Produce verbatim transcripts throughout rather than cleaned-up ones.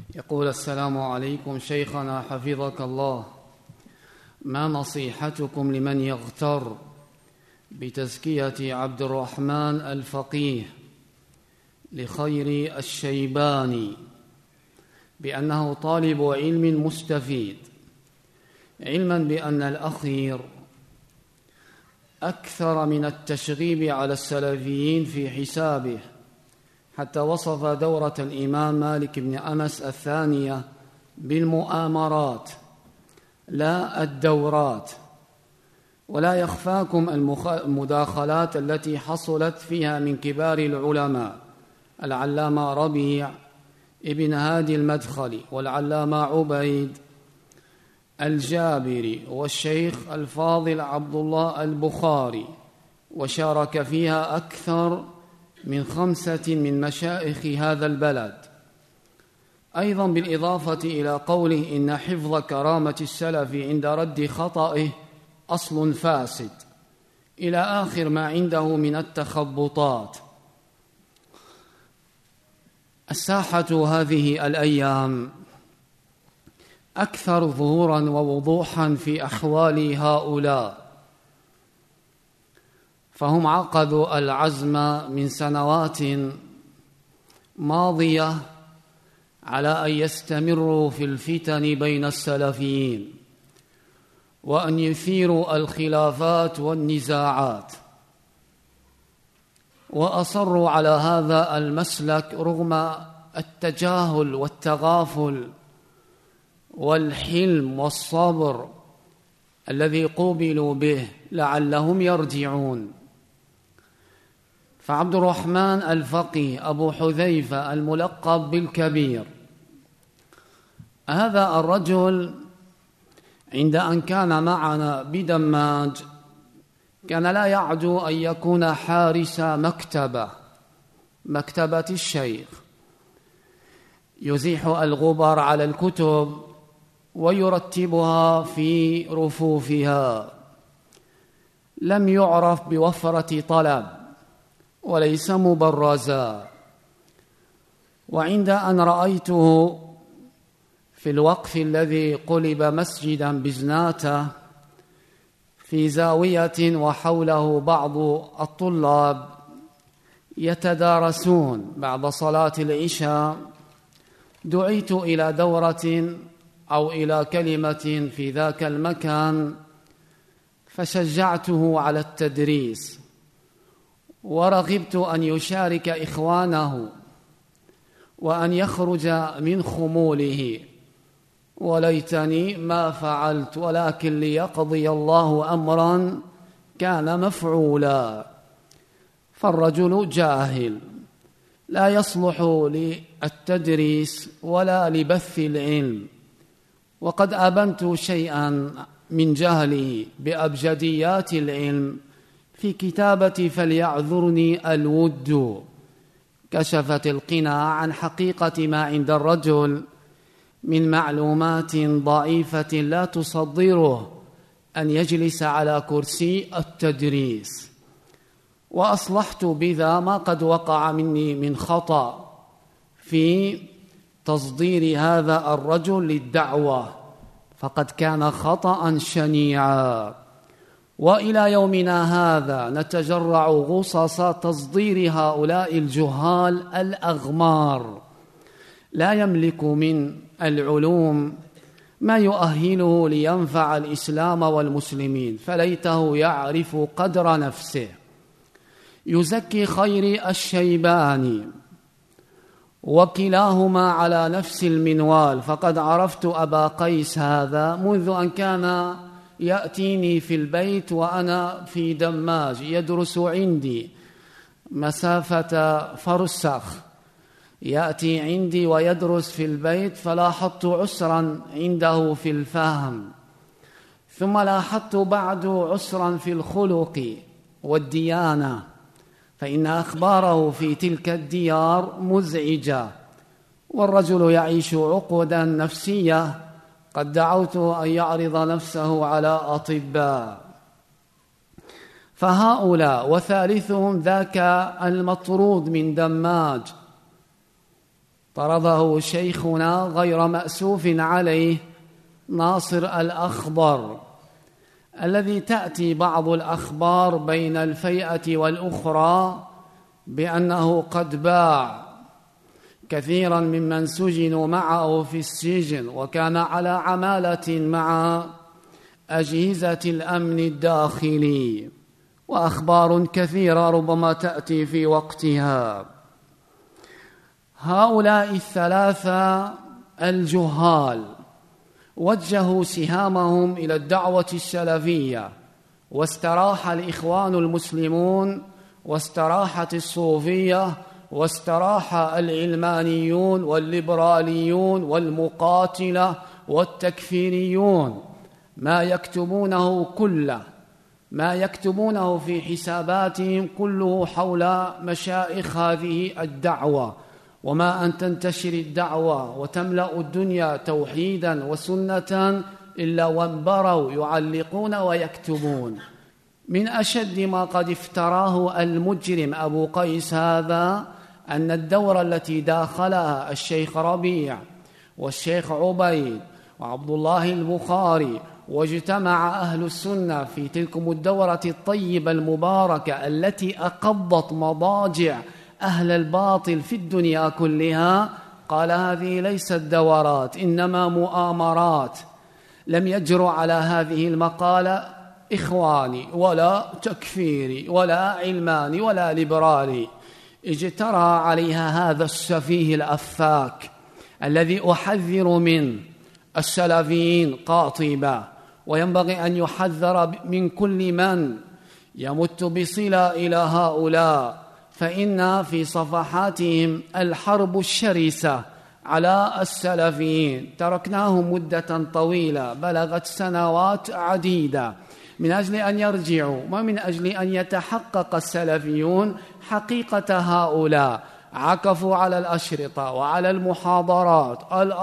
يقول: السلام عليكم شيخنا حفظك الله، ما نصيحتكم لمن يغتر بتزكية عبد الرحمن الفقيه لخير الشيباني بأنه طالب علم مستفيد، علما بأن الأخير أكثر من التشغيب على السلفيين في حسابه، حتى وصف دورة الإمام مالك بن أنس الثانية بالمؤامرات لا الدورات. ولا يخفاكم المداخلات التي حصلت فيها من كبار العلماء: العلامة ربيع ابن هادي المدخلي، والعلامة عبيد الجابري، والشيخ الفاضل عبد الله البخاري، وشارك فيها أكثر من خمسة من مشايخ هذا البلد. أيضا بالإضافة إلى قوله إن حفظ كرامة السلف عند رد خطئه أصل فاسد، إلى آخر ما عنده من التخبطات. الساحة هذه الأيام أكثر ظهورا ووضوحا في أحوال هؤلاء، فهم عقدوا العزم من سنوات ماضية على أن يستمروا في الفتن بين السلفيين، وأن يثيروا الخلافات والنزاعات، وأصروا على هذا المسلك رغم التجاهل والتغافل والحلم والصبر الذي قوبلوا به لعلهم يرجعون. فعبد الرحمن الفقيه أبو حذيفة الملقب بالكبير، هذا الرجل عند أن كان معنا بدماج كان لا يعدو أن يكون حارس مكتبة مكتبة الشيخ، يزيح الغبار على الكتب ويرتبها في رفوفها. لم يعرف بوفرة طلب وليس مبرزا. وعند أن رأيته في الوقف الذي قلب مسجدا بزناتة في زاوية وحوله بعض الطلاب يتدارسون بعد صلاة العشاء، دعيت إلى دورة أو إلى كلمة في ذاك المكان، فشجعته على التدريس ورغبت أن يشارك إخوانه وأن يخرج من خموله، وليتني ما فعلت، ولكن ليقضي الله أمرا كان مفعولا. فالرجل جاهل لا يصلح للتدريس ولا لبث العلم، وقد أبنت شيئا من جهله بأبجديات العلم في كتابة فليعذرني الود، كشفت القناع عن حقيقة ما عند الرجل من معلومات ضعيفة لا تصدره أن يجلس على كرسي التدريس. وأصلحت بذا ما قد وقع مني من خطأ في تصدير هذا الرجل للدعوة، فقد كان خطأ شنيعا. وإلى يومنا هذا نتجرع غصص تصدير هؤلاء الجهال الأغمار، لا يملك من العلوم ما يؤهله لينفع الإسلام والمسلمين، فليته يعرف قدر نفسه. يزكي خير الشيباني، وكلاهما على نفس المنوال، فقد عرفت أبا قيس هذا منذ أن كان يأتيني في البيت وأنا في دماج، يدرس عندي مسافة فرسخ، يأتي عندي ويدرس في البيت، فلاحظت عسرا عنده في الفهم، ثم لاحظت بعد عسرا في الخلق والديانة، فإن أخباره في تلك الديار مزعجة، والرجل يعيش عقدا نفسية قد دعوته أن يعرض نفسه على أطباء. فهؤلاء، وثالثهم ذاك المطرود من دماج طرده شيخنا غير مأسوف عليه ناصر الأخضر، الذي تأتي بعض الأخبار بين الفيئة والأخرى بأنه قد باع كثيرا ممن سجنوا معه في السجن وكان على عمالة مع أجهزة الأمن الداخلي، وأخبار كثيرة ربما تأتي في وقتها. هؤلاء الثلاثة الجهال وجهوا سهامهم إلى الدعوة السلفية، واستراح الإخوان المسلمون واستراحت الصوفية واستراح العلمانيون والليبراليون والمقاتلة والتكفيريون. ما يكتبونه كله ما يكتبونه في حساباتهم كله حول مشائخ هذه الدعوة، وما أن تنتشر الدعوة وتملأ الدنيا توحيدا وسنة إلا وانبروا يعلقون ويكتبون. من أشد ما قد افتراه المجرم أبو قيس هذا أن الدورة التي داخلها الشيخ ربيع والشيخ عبيد وعبد الله البخاري واجتمع أهل السنة في تلكم الدورة الطيبة المباركة التي أقضت مضاجع أهل الباطل في الدنيا كلها، قال هذه ليست دورات إنما مؤامرات. لم يجروا على هذه المقالة إخواني ولا تكفيري ولا علماني ولا ليبرالي، اجترى عليها هذا السفيه الأفاك الذي أحذر من السلفيين قاطبة، وينبغي أن يحذر من كل من يمت بصلة إلى هؤلاء، فإن في صفحاتهم الحرب الشرسة على السلفيين. تركناهم مدة طويلة بلغت سنوات عديدة من أجل أن يرجعوا ومن أجل أن يتحقق السلفيون حقيقة هؤلاء. عكفوا على الأشرطة وعلى المحاضرات،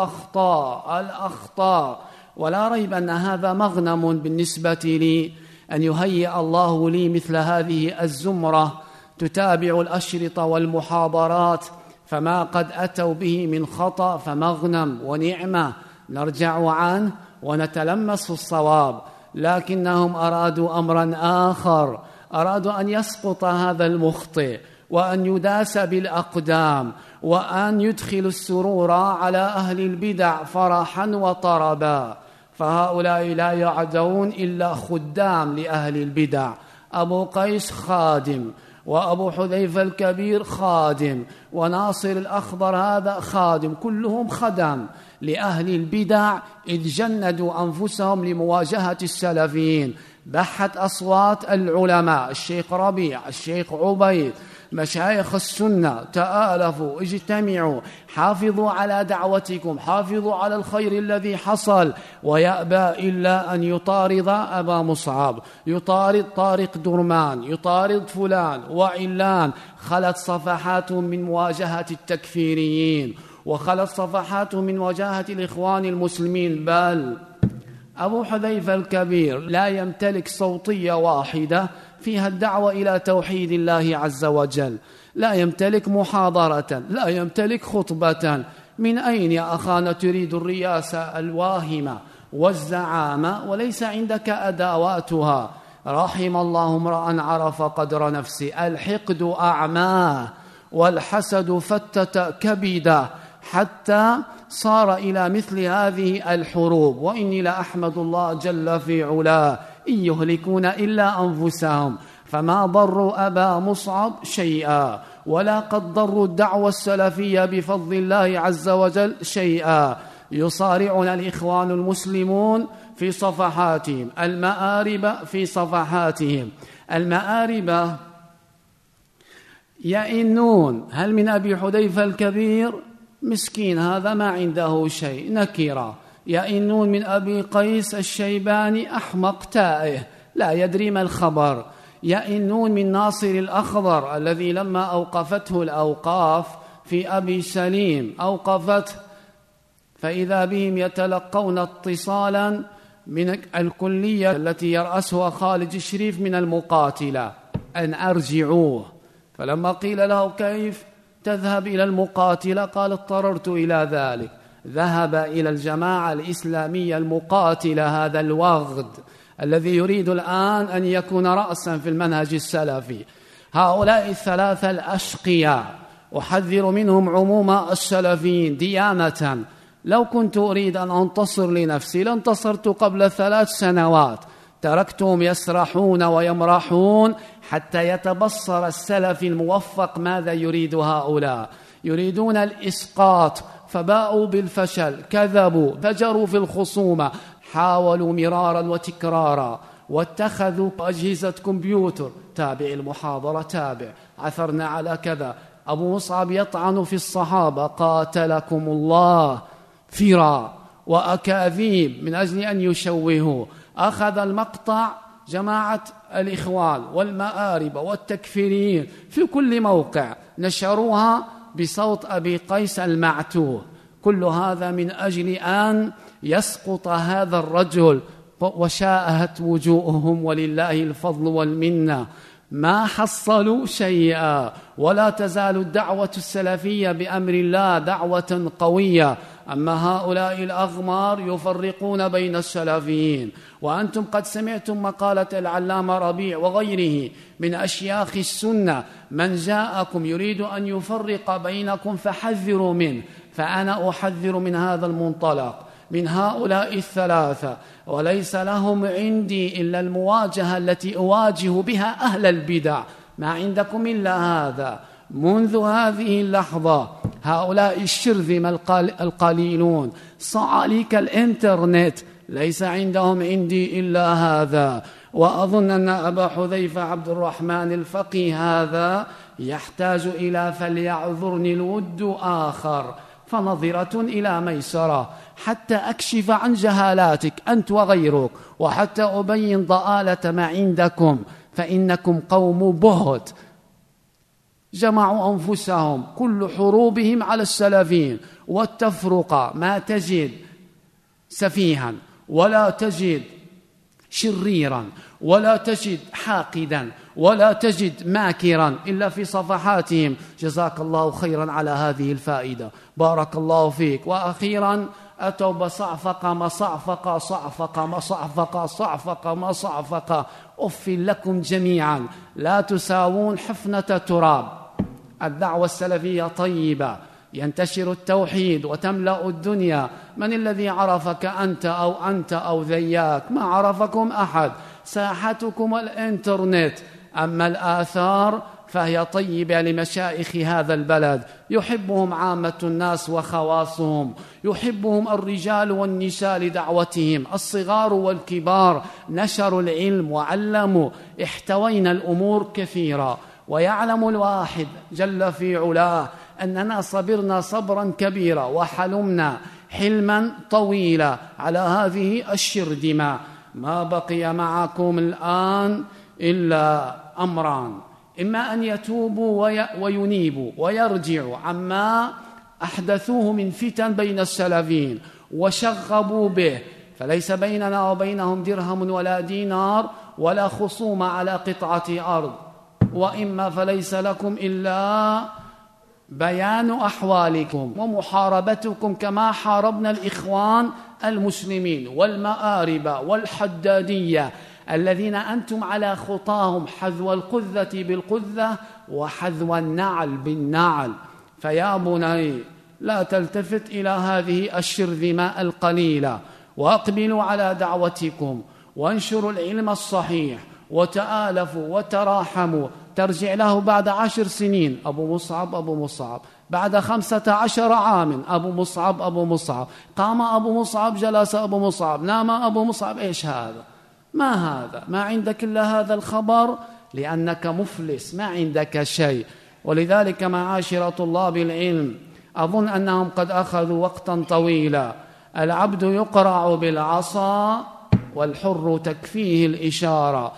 الأخطاء الأخطاء ولا ريب أن هذا مغنم بالنسبة لي أن يهيئ الله لي مثل هذه الزمرة تتابع الأشرطة والمحاضرات، فما قد أتوا به من خطأ فمغنم ونعمة نرجع عنه ونتلمس الصواب. لكنهم أرادوا أمرا آخر، أرادوا أن يسقط هذا المخطئ وأن يداس بالأقدام وأن يدخل السرور على أهل البدع فرحا وطربا. فهؤلاء لا يعدون إلا خدام لأهل البدع. أبو قيس خادم، وأبو حذيفة الكبير خادم، وناصر الأخضر هذا خادم، كلهم خدم لأهل البدع إذ جندوا أنفسهم لمواجهة السلفيين. بحت أصوات العلماء، الشيخ ربيع، الشيخ عبيد، مشايخ السنة تآلفوا، اجتمعوا، حافظوا على دعوتكم، حافظوا على الخير الذي حصل، ويأبى إلا أن يطارد أبا مصعب، يطارد طارق درمان، يطارد فلان وعلان. خلت صفحات من مواجهة التكفيريين، وخلت صفحات من مواجهة الإخوان المسلمين. بل أبو حذيفة الكبير لا يمتلك صوتية واحدة فيها الدعوة إلى توحيد الله عز وجل، لا يمتلك محاضرة، لا يمتلك خطبة. من أين يا أخانا تريد الرياسة الواهمة والزعامة وليس عندك أدواتها؟ رحم الله امرأ عرف قدر نفسه. الحقد أعماه والحسد فتت كبده حتى صار إلى مثل هذه الحروب. وإني لأحمد الله جل في علاه إن يهلكون إلا أنفسهم فما ضروا أبا مصعب شيئا، ولا قد ضروا الدعوة السلفية بفضل الله عز وجل شيئا. يصارعنا الإخوان المسلمون في صفحاتهم، المآرب في صفحاتهم. المآرب يئنون. هل من أبي حذيفة الكبير؟ مسكين هذا ما عنده شيء، نكرة. يئنون من أبي قيس الشيباني، أحمق تائه لا يدري ما الخبر. يئنون من ناصر الأخضر الذي لما أوقفته الأوقاف في أبي سليم أوقفته، فإذا بهم يتلقون اتصالا من الكلية التي يرأسها خالد الشريف من المقاتلة أن أرجعوه. فلما قيل له كيف تذهب إلى المقاتلة؟ قال اضطررت إلى ذلك. ذهب إلى الجماعة الإسلامية المقاتلة، هذا الوغد الذي يريد الآن أن يكون رأسا في المنهج السلفي. هؤلاء الثلاثة الأشقياء أحذر منهم عموم السلفيين ديانة. لو كنت أريد أن أنتصر لنفسي لانتصرت قبل ثلاث سنوات. تركتهم يسرحون ويمرحون حتى يتبصر السلف الموفق ماذا يريد هؤلاء. يريدون الإسقاط فباءوا بالفشل، كذبوا، فجروا في الخصومة، حاولوا مرارا وتكرارا، واتخذوا أجهزة كمبيوتر، تابع المحاضرة، تابع، عثرنا على كذا. أبو مصعب يطعن في الصحابة قاتلكم الله، فرا وأكاذيب من أجل أن يشوهوا. أخذ المقطع جماعة الإخوان والمآرب والتكفيريين في كل موقع، نشروها بصوت أبي قيس المعتوه. كل هذا من أجل أن يسقط هذا الرجل، وشاءت وجوههم ولله الفضل والمنة، ما حصلوا شيئا. ولا تزال الدعوة السلفية بأمر الله دعوة قوية. أما هؤلاء الأغمار يفرقون بين السلفيين. وأنتم قد سمعتم مقالة العلامة ربيع وغيره من أشياخ السنة، من جاءكم يريد أن يفرق بينكم فحذروا منه. فأنا أحذر من هذا المنطلق، من هؤلاء الثلاثة، وليس لهم عندي إلا المواجهة التي أواجه بها أهل البدع. ما عندكم إلا هذا. منذ هذه اللحظة هؤلاء الشرذمة القليلون صعاليك الإنترنت ليس عندهم عندي إلا هذا. وأظن أن أبا حذيفة عبد الرحمن الفقيه هذا يحتاج إلى فليعذرني الود آخر، فنظرة إلى ميسرة، حتى أكشف عن جهالاتك أنت وغيرك، وحتى أبين ضآلة ما عندكم، فإنكم قوم بهت جمعوا أنفسهم، كل حروبهم على السلفيين والتفرقة. ما تجد سفيها ولا تجد شريرا ولا تجد حاقدا ولا تجد ماكرا إلا في صفحاتهم. جزاك الله خيرا على هذه الفائدة، بارك الله فيك. وأخيرا أتوا بصعفقة مصعفقة صعفقة مصعفقة صعفقة مصعفقة. أف لكم جميعا، لا تساوون حفنة تراب. الدعوة السلفية طيبة، ينتشر التوحيد وتملأ الدنيا. من الذي عرفك أنت أو أنت أو ذياك؟ ما عرفكم أحد. ساحتكم الإنترنت. أما الآثار فهي طيبة لمشايخ هذا البلد، يحبهم عامة الناس وخواصهم، يحبهم الرجال والنساء لدعوتهم، الصغار والكبار، نشروا العلم وعلموا، احتوينا الأمور كثيرا. ويعلم الواحد جل في علاه أننا صبرنا صبرا كبيرا وحلمنا حلما طويلا على هذه الشرذمة. ما بقي معكم الآن إلا أمران: إما أن يتوبوا وينيبوا ويرجعوا عما أحدثوه من فتن بين السلفيين وشغبوا به، فليس بيننا وبينهم درهم ولا دينار ولا خصومة على قطعة أرض، وإما فليس لكم إلا بيان أحوالكم ومحاربتكم كما حاربنا الإخوان المسلمين والمآربة والحدادية الذين أنتم على خطاهم حذو القذة بالقذة وحذو النعل بالنعل. فيا بني لا تلتفت إلى هذه الشرذمة القليلة، وأقبلوا على دعوتكم وانشروا العلم الصحيح وتآلفوا وتراحموا. ترجع له بعد عشر سنين أبو مصعب أبو مصعب، بعد خمسة عشر عام أبو مصعب أبو مصعب، قام أبو مصعب جلس أبو مصعب، نام أبو مصعب. إيش هذا؟ ما هذا؟ ما عندك إلا هذا الخبر لأنك مفلس، ما عندك شيء. ولذلك معاشر طلاب العلم أظن أنهم قد أخذوا وقتا طويلا. العبد يقرع بالعصا والحر تكفيه الإشارة.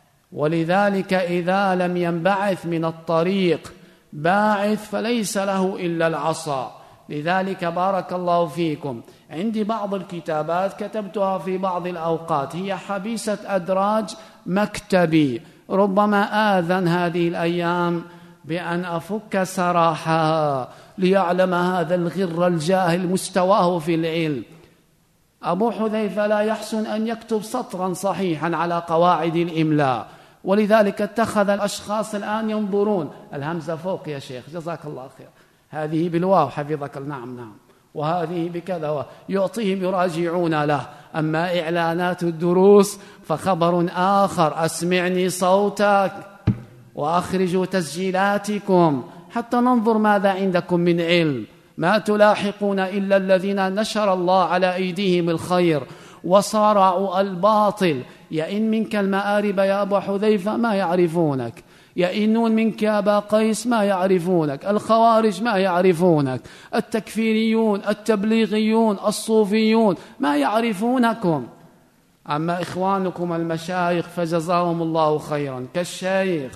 ولذلك إذا لم ينبعث من الطريق باعث فليس له إلا العصا. لذلك بارك الله فيكم، عندي بعض الكتابات كتبتها في بعض الأوقات، هي حبيسة أدراج مكتبي، ربما آذن هذه الأيام بأن أفك سراحها ليعلم هذا الغر الجاهل مستواه في العلم. أبو حذيفة لا يحسن أن يكتب سطرا صحيحا على قواعد الإملاء، ولذلك اتخذ الأشخاص الآن ينظرون الهمزة فوق يا شيخ جزاك الله خير، هذه بالواو حفظك نعم نعم، وهذه بكذا، يعطيهم يراجعون له. أما إعلانات الدروس فخبر آخر، أسمعني صوتك وأخرجوا تسجيلاتكم حتى ننظر ماذا عندكم من علم. ما تلاحقون إلا الذين نشر الله على أيديهم الخير وصارعوا الباطل. يئن منك المآرب يا أبا حذيفة ما يعرفونك، يئنون منك يا أبا قيس ما يعرفونك، الخوارج ما يعرفونك، التكفيريون التبليغيون الصوفيون ما يعرفونكم. أما إخوانكم المشايخ فجزاهم الله خيرا، كالشيخ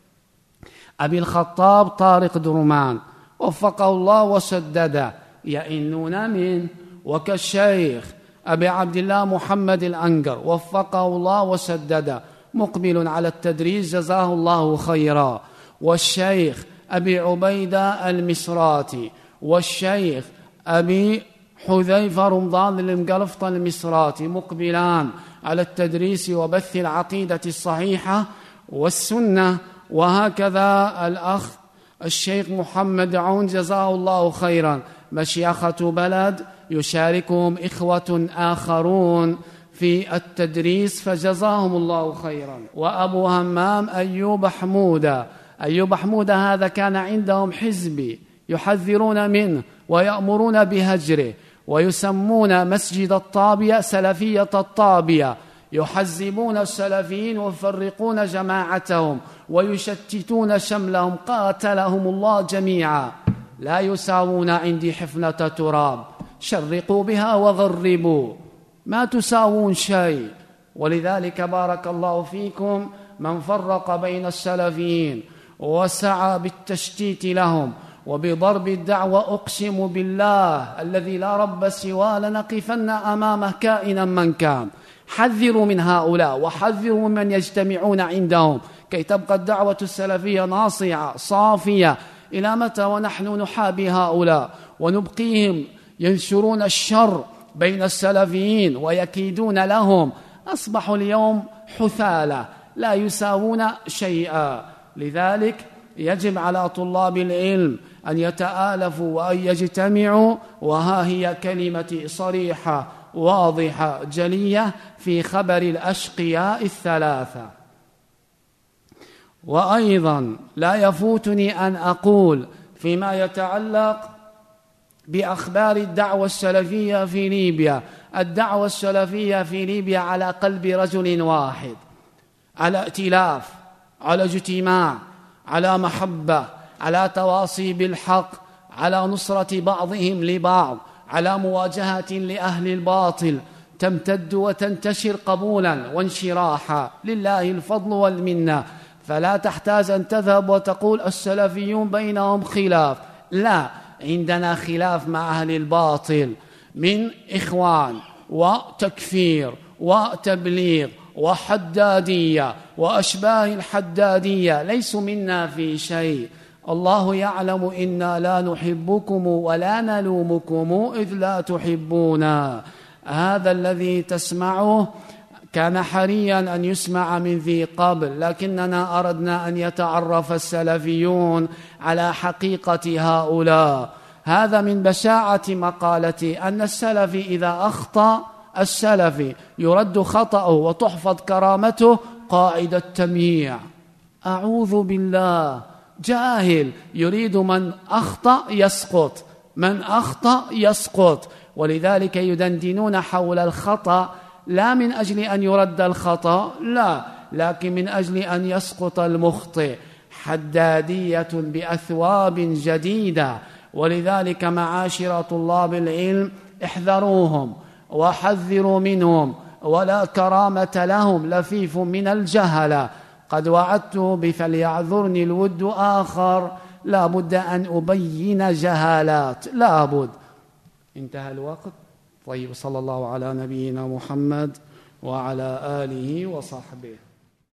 أبي الخطاب طارق درمان وفقه الله وسدده يئنون منه، وكالشيخ أبي عبد الله محمد الأنقر وفقه الله وسدده مقبل على التدريس جزاه الله خيرا، والشيخ أبي عبيدة المصراتي، والشيخ أبي حذيفة رمضان المقلفطة المصراتي مقبلان على التدريس وبث العقيدة الصحيحة والسنة. وهكذا الأخ الشيخ محمد عون جزاه الله خيرا مشيخة بلد يشاركهم إخوة آخرون في التدريس فجزاهم الله خيرا. وأبو همام أيوب حمودة، أيوب حمودة هذا كان عندهم حزبي يحذرون منه ويأمرون بهجره، ويسمون مسجد الطابية سلفية الطابية، يحزبون السلفيين ويفرقون جماعتهم ويشتتون شملهم قاتلهم الله جميعا. لا يساوون عندي حفنة تراب، شرقوا بها وغربوا، ما تساوون شيء. ولذلك بارك الله فيكم من فرق بين السلفيين وسعى بالتشتيت لهم وبضرب الدعوة، أقسم بالله الذي لا رب سواه لنقفن أمامه كائنا من كان. حذروا من هؤلاء وحذروا من يجتمعون عندهم كي تبقى الدعوة السلفية ناصعة صافية. إلى متى ونحن نحابي هؤلاء ونبقيهم ينشرون الشر بين السلفيين ويكيدون لهم؟ أصبحوا اليوم حثالة لا يساوون شيئا. لذلك يجب على طلاب العلم أن يتآلفوا وأن يجتمعوا، وها هي كلمتي صريحة واضحة جلية في خبر الأشقياء الثلاثة. وأيضا لا يفوتني أن أقول فيما يتعلق بأخبار الدعوة السلفية في ليبيا، الدعوة السلفية في ليبيا على قلب رجل واحد، على ائتلاف، على اجتماع، على محبة، على تواصي بالحق، على نصرة بعضهم لبعض، على مواجهة لأهل الباطل، تمتد وتنتشر قبولا وانشراحا. لله الفضل والمنة. فلا تحتاج أن تذهب وتقول السلفيون بينهم خلاف، لا، عندنا خلاف مع أهل الباطل من إخوان وتكفير وتبليغ وحدادية وأشباه الحدادية، ليسوا منا في شيء. الله يعلم إنا لا نحبكم ولا نلومكم إذ لا تحبونا. هذا الذي تسمعه كان حريا أن يسمع من ذي قبل، لكننا أردنا أن يتعرف السلفيون على حقيقة هؤلاء. هذا من بشاعة مقالتي أن السلفي إذا أخطأ السلفي يرد خطأه وتحفظ كرامته قاعدة تمييع. أعوذ بالله، جاهل يريد من أخطأ يسقط، من أخطأ يسقط. ولذلك يدندنون حول الخطأ لا من أجل أن يرد الخطأ، لا، لكن من أجل أن يسقط المخطئ. حدادية بأثواب جديدة. ولذلك معاشر طلاب العلم احذروهم وحذروا منهم، ولا كرامة لهم، لفيف من الجهلة. قد وعدته بفليعذرني الود آخر، لا بد أن أبين جهالات، لا بد. انتهى الوقت. طيب، صلى الله على نبينا محمد وعلى آله وصحبه.